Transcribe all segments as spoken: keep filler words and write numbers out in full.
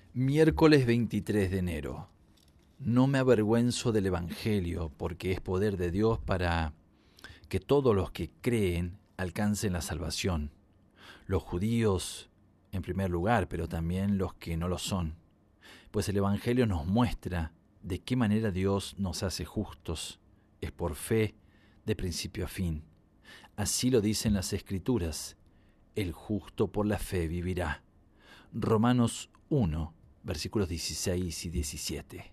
Miércoles veintitrés de enero. No me avergüenzo del Evangelio, porque es poder de Dios para que todos los que creen alcancen la salvación. Los judíos en primer lugar, pero también los que no lo son. Pues el Evangelio nos muestra de qué manera Dios nos hace justos. Es por fe, de principio a fin. Así lo dicen las Escrituras. El justo por la fe vivirá. Romanos uno, versículos dieciséis y diecisiete.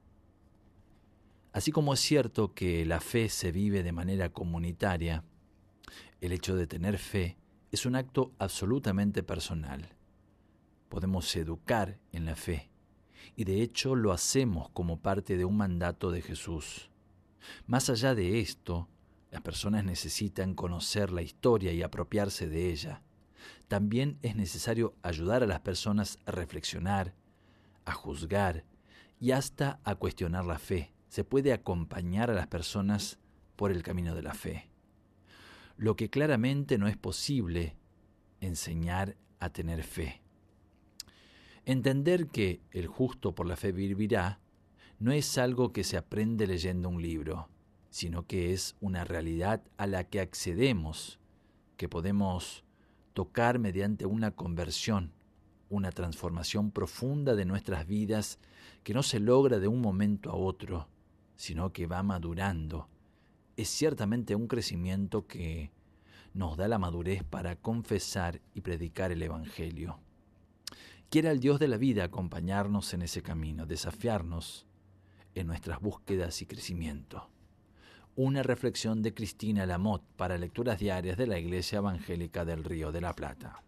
Así como es cierto que la fe se vive de manera comunitaria, el hecho de tener fe es un acto absolutamente personal. Podemos educar en la fe, y de hecho lo hacemos como parte de un mandato de Jesús. Más allá de esto, las personas necesitan conocer la historia y apropiarse de ella. También es necesario ayudar a las personas a reflexionar, a juzgar y hasta a cuestionar la fe. Se puede acompañar a las personas por el camino de la fe. Lo que claramente no es posible, enseñar a tener fe. Entender que el justo por la fe vivirá no es algo que se aprende leyendo un libro, sino que es una realidad a la que accedemos, que podemos tocar mediante una conversión, una transformación profunda de nuestras vidas que no se logra de un momento a otro, sino que va madurando. Es ciertamente un crecimiento que nos da la madurez para confesar y predicar el Evangelio. Quiera el Dios de la vida acompañarnos en ese camino, desafiarnos en nuestras búsquedas y crecimiento. Una reflexión de Cristina Lamotte para lecturas diarias de la Iglesia Evangélica del Río de la Plata.